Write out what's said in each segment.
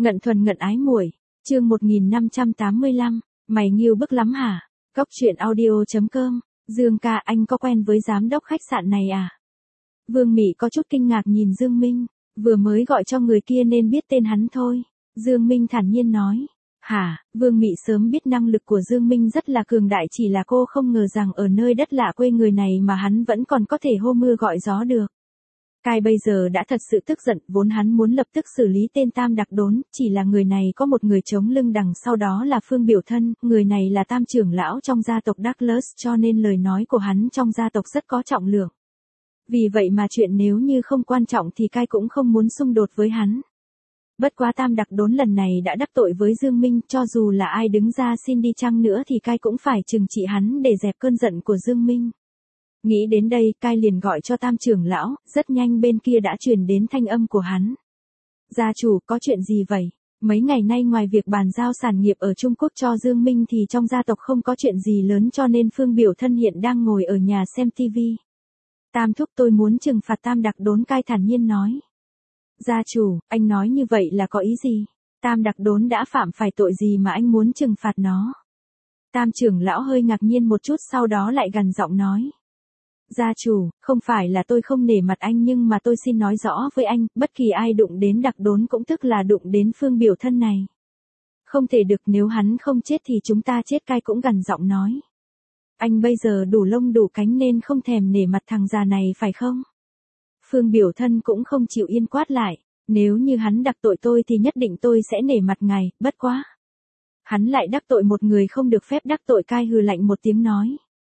Ngận thuần ngận ái muội, chương 1585, mày nghiêu bức lắm hả? Cóc truyện audio.com, Dương ca anh có quen với giám đốc khách sạn này à? Vương Mị có chút kinh ngạc nhìn Dương Minh, vừa mới gọi cho người kia nên biết tên hắn thôi. Dương Minh thản nhiên nói. Hả, Vương Mị sớm biết năng lực của Dương Minh rất là cường đại, chỉ là cô không ngờ rằng ở nơi đất lạ quê người này mà hắn vẫn còn có thể hô mưa gọi gió được. Cai bây giờ đã thật sự tức giận, vốn hắn muốn lập tức xử lý tên Tam Đặc Đốn, chỉ là người này có một người chống lưng đằng sau đó là Phương Biểu Thân, người này là tam trưởng lão trong gia tộc Douglas cho nên lời nói của hắn trong gia tộc rất có trọng lượng. Vì vậy mà chuyện nếu như không quan trọng thì Cai cũng không muốn xung đột với hắn. Bất quá Tam Đặc Đốn lần này đã đắc tội với Dương Minh, cho dù là ai đứng ra xin đi chăng nữa thì Cai cũng phải trừng trị hắn để dẹp cơn giận của Dương Minh. Nghĩ đến đây, Cai liền gọi cho tam trưởng lão, rất nhanh bên kia đã truyền đến thanh âm của hắn. Gia chủ, có chuyện gì vậy? Mấy ngày nay ngoài việc bàn giao sản nghiệp ở Trung Quốc cho Dương Minh thì trong gia tộc không có chuyện gì lớn cho nên Phương Biểu Thân hiện đang ngồi ở nhà xem tivi. Tam thúc, tôi muốn trừng phạt Tam Đặc Đốn, Cai thản nhiên nói. Gia chủ, anh nói như vậy là có ý gì? Tam Đặc Đốn đã phạm phải tội gì mà anh muốn trừng phạt nó? Tam trưởng lão hơi ngạc nhiên một chút sau đó lại gằn giọng nói. Gia chủ, không phải là tôi không nể mặt anh nhưng mà tôi xin nói rõ với anh, bất kỳ ai đụng đến Đặc Đốn cũng tức là đụng đến Phương Biểu Thân này. Không thể được, nếu hắn không chết thì chúng ta chết, Cai cũng gằn giọng nói. Anh bây giờ đủ lông đủ cánh nên không thèm nể mặt thằng già này phải không? Phương Biểu Thân cũng không chịu yên quát lại, nếu như hắn đắc tội tôi thì nhất định tôi sẽ nể mặt ngài, bất quá. Hắn lại đắc tội một người không được phép đắc tội, Cai hừ lạnh một tiếng nói.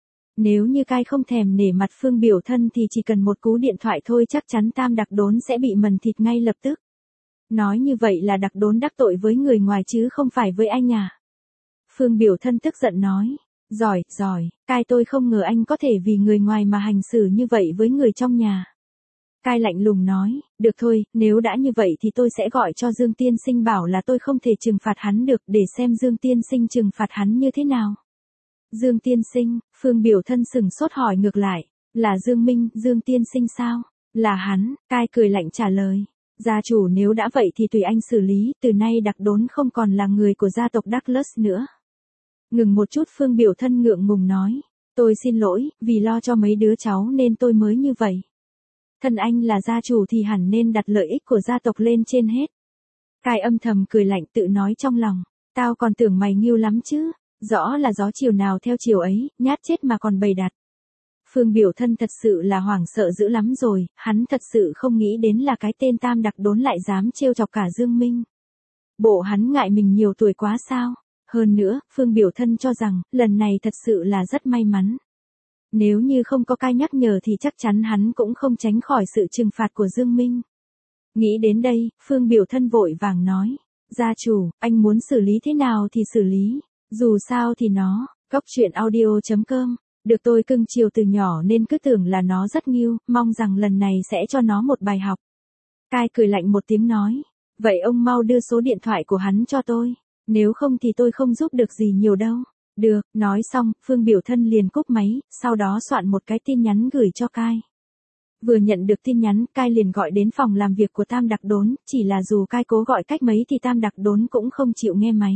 Nếu như Cai không thèm nể mặt Phương Biểu Thân thì chỉ cần một cú điện thoại thôi chắc chắn Tam Đặc Đốn sẽ bị mần thịt ngay lập tức. Nói như vậy là Đặc Đốn đắc tội với người ngoài chứ không phải với anh à? Phương Biểu Thân tức giận nói. Giỏi, Cai, tôi không ngờ anh có thể vì người ngoài mà hành xử như vậy với người trong nhà. Cai lạnh lùng nói, được thôi, nếu đã như vậy thì tôi sẽ gọi cho Dương Tiên Sinh bảo là tôi không thể trừng phạt hắn được, để xem Dương Tiên Sinh trừng phạt hắn như thế nào. Dương Tiên Sinh, Phương Biểu Thân sừng sốt hỏi ngược lại, là Dương Minh, Dương Tiên Sinh sao? Là hắn, Cai cười lạnh trả lời. Gia chủ, nếu đã vậy thì tùy anh xử lý, từ nay Đặc Đốn không còn là người của gia tộc Douglas nữa. Ngừng một chút, Phương Biểu Thân ngượng ngùng nói, tôi xin lỗi, vì lo cho mấy đứa cháu nên tôi mới như vậy. Thân anh là gia chủ thì hẳn nên đặt lợi ích của gia tộc lên trên hết. Cai âm thầm cười lạnh tự nói trong lòng, tao còn tưởng mày nghiêu lắm chứ, rõ là gió chiều nào theo chiều ấy, nhát chết mà còn bày đặt. Phương Biểu Thân thật sự là hoảng sợ dữ lắm rồi, hắn thật sự không nghĩ đến là cái tên Tam Đặc Đốn lại dám trêu chọc cả Dương Minh. Bộ hắn ngại mình nhiều tuổi quá sao? Hơn nữa, Phương Biểu Thân cho rằng, lần này thật sự là rất may mắn. Nếu như không có Cai nhắc nhở thì chắc chắn hắn cũng không tránh khỏi sự trừng phạt của Dương Minh. Nghĩ đến đây, Phương Biểu Thân vội vàng nói. Gia chủ, anh muốn xử lý thế nào thì xử lý. Dù sao thì nó, Cóc truyện audio.com, được tôi cưng chiều từ nhỏ nên cứ tưởng là nó rất nghiêu, mong rằng lần này sẽ cho nó một bài học. Cai cười lạnh một tiếng nói. Vậy ông mau đưa số điện thoại của hắn cho tôi. Nếu không thì tôi không giúp được gì nhiều đâu. Được, nói xong, Phương Biểu Thân liền cúp máy, sau đó soạn một cái tin nhắn gửi cho Cai. Vừa nhận được tin nhắn, Cai liền gọi đến phòng làm việc của Tam Đặc Đốn, chỉ là dù Cai cố gọi cách mấy thì Tam Đặc Đốn cũng không chịu nghe máy.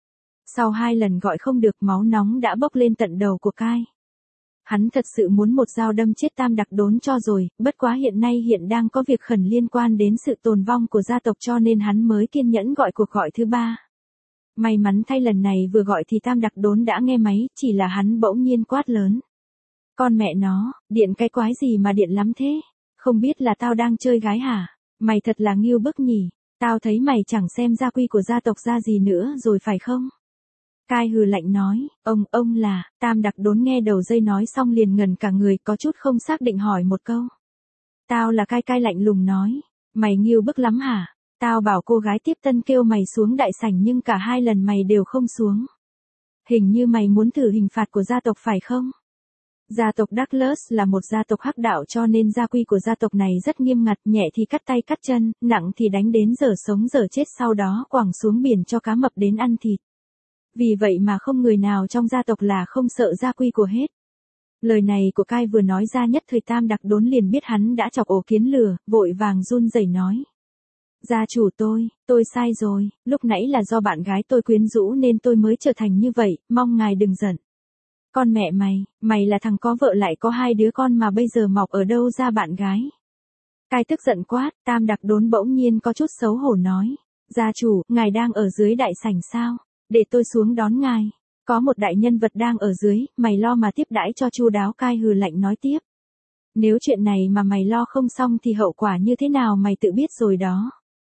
Sau 2 lần gọi không được, máu nóng đã bốc lên tận đầu của Cai. Hắn thật sự muốn một dao đâm chết Tam Đặc Đốn cho rồi, bất quá hiện đang có việc khẩn liên quan đến sự tồn vong của gia tộc cho nên hắn mới kiên nhẫn gọi cuộc gọi thứ 3. May mắn thay lần này vừa gọi thì Tam Đặc Đốn đã nghe máy, chỉ là hắn bỗng nhiên quát lớn. Con mẹ nó, điện cái quái gì mà điện lắm thế? Không biết là tao đang chơi gái hả? Mày thật là nghiêu bức nhỉ? Tao thấy mày chẳng xem gia quy của gia tộc ra gì nữa rồi phải không? Cai hừ lạnh nói, ông là, Tam Đặc Đốn nghe đầu dây nói xong liền ngẩn cả người, có chút không xác định hỏi một câu. Tao là Cai. Cai lạnh lùng nói, mày nghiêu bức lắm hả? Tao bảo cô gái tiếp tân kêu mày xuống đại sảnh nhưng cả 2 lần mày đều không xuống. Hình như mày muốn thử hình phạt của gia tộc phải không? Gia tộc Douglas là một gia tộc hắc đạo cho nên gia quy của gia tộc này rất nghiêm ngặt, nhẹ thì cắt tay cắt chân, nặng thì đánh đến giờ sống giờ chết, sau đó quẳng xuống biển cho cá mập đến ăn thịt. Vì vậy mà không người nào trong gia tộc là không sợ gia quy của hết. Lời này của Cai vừa nói ra nhất thời Tam Đặc Đốn liền biết hắn đã chọc ổ kiến lừa, vội vàng run rẩy nói. Gia chủ tôi sai rồi, lúc nãy là do bạn gái tôi quyến rũ nên tôi mới trở thành như vậy, mong ngài đừng giận. Con mẹ mày là thằng có vợ lại có 2 đứa con mà bây giờ mọc ở đâu ra bạn gái. Cai tức giận quát, Tam Đặc Đốn bỗng nhiên có chút xấu hổ nói. Gia chủ, ngài đang ở dưới đại sảnh sao? Để tôi xuống đón ngài. Có một đại nhân vật đang ở dưới, mày lo mà tiếp đãi cho chu đáo. Cai hừ lạnh nói tiếp. Nếu chuyện này mà mày lo không xong thì hậu quả như thế nào mày tự biết rồi đó.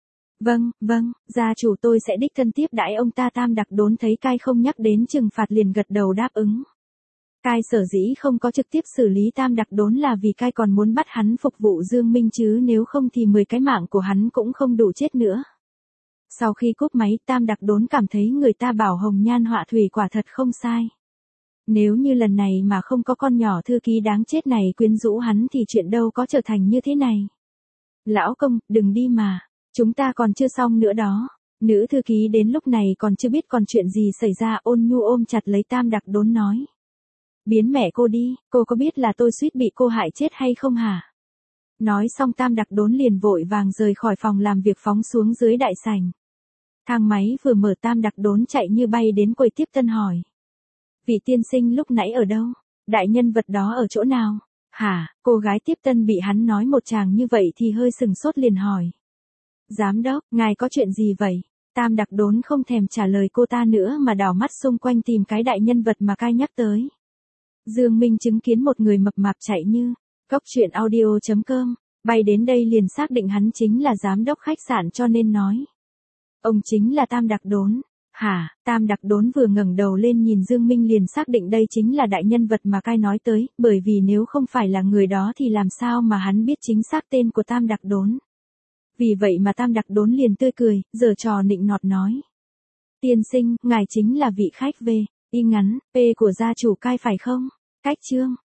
Vâng, gia chủ tôi sẽ đích thân tiếp đãi ông ta. Tam Đặc Đốn thấy Cai không nhắc đến trừng phạt liền gật đầu đáp ứng. Cai sở dĩ không có trực tiếp xử lý Tam Đặc Đốn là vì Cai còn muốn bắt hắn phục vụ Dương Minh chứ nếu không thì 10 cái mạng của hắn cũng không đủ chết nữa. Sau khi cúp máy Tam Đặc Đốn cảm thấy người ta bảo hồng nhan họa thủy quả thật không sai. Nếu như lần này mà không có con nhỏ thư ký đáng chết này quyến rũ hắn thì chuyện đâu có trở thành như thế này. Lão công, đừng đi mà. Chúng ta còn chưa xong nữa đó. Nữ thư ký đến lúc này còn chưa biết còn chuyện gì xảy ra. Ôn Nhu ôm chặt lấy Tam Đặc Đốn nói. Biến mẹ cô đi, cô có biết là tôi suýt bị cô hại chết hay không hả? Nói xong Tam Đặc Đốn liền vội vàng rời khỏi phòng làm việc phóng xuống dưới đại sảnh. Thang máy vừa mở Tam Đặc Đốn chạy như bay đến quầy tiếp tân hỏi. Vị tiên sinh lúc nãy ở đâu? Đại nhân vật đó ở chỗ nào? Hả? Cô gái tiếp tân bị hắn nói một tràng như vậy thì hơi sừng sốt liền hỏi. Giám đốc, ngài có chuyện gì vậy? Tam Đặc Đốn không thèm trả lời cô ta nữa mà đảo mắt xung quanh tìm cái đại nhân vật mà Cai nhắc tới. Dương Minh chứng kiến một người mập mạp chạy như cóc truyện audio.com, bay đến đây liền xác định hắn chính là giám đốc khách sạn cho nên nói. Ông chính là Tam Đặc Đốn. Hả? Tam Đặc Đốn vừa ngẩng đầu lên nhìn Dương Minh liền xác định đây chính là đại nhân vật mà Cai nói tới, bởi vì nếu không phải là người đó thì làm sao mà hắn biết chính xác tên của Tam Đặc Đốn. Vì vậy mà Tam Đặc Đốn liền tươi cười, giở trò nịnh nọt nói. Tiên sinh, ngài chính là vị khách V, y ngắn, P của gia chủ Cai phải không? Cách chương.